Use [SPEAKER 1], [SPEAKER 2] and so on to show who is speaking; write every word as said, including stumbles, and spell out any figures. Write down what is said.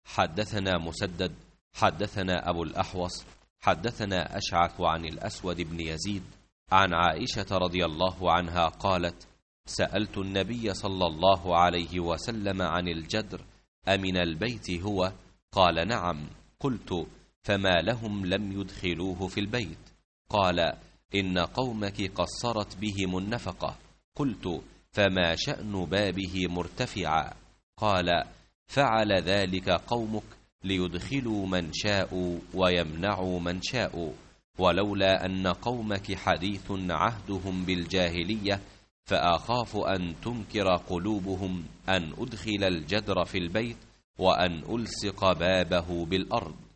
[SPEAKER 1] حدثنا مسدد حدثنا أبو الأحوص حدثنا أشعث عن الأسود بن يزيد عن عائشة رضي الله عنها قالت: سألت النبي صلى الله عليه وسلم عن الجدر أمن البيت هو؟ قال: نعم. قلت: فما لهم لم يدخلوه في البيت؟ قال: إن قومك قصرت بهم النفقة. قلت: فما شأن بابه مرتفعا؟ قال: فعل ذلك قومك ليدخلوا من شاءوا ويمنعوا من شاءوا، ولولا أن قومك حديث عهدهم بالجاهلية فأخاف أن تنكر قلوبهم أن أدخل الجدر في البيت وأن ألصق بابه بالأرض.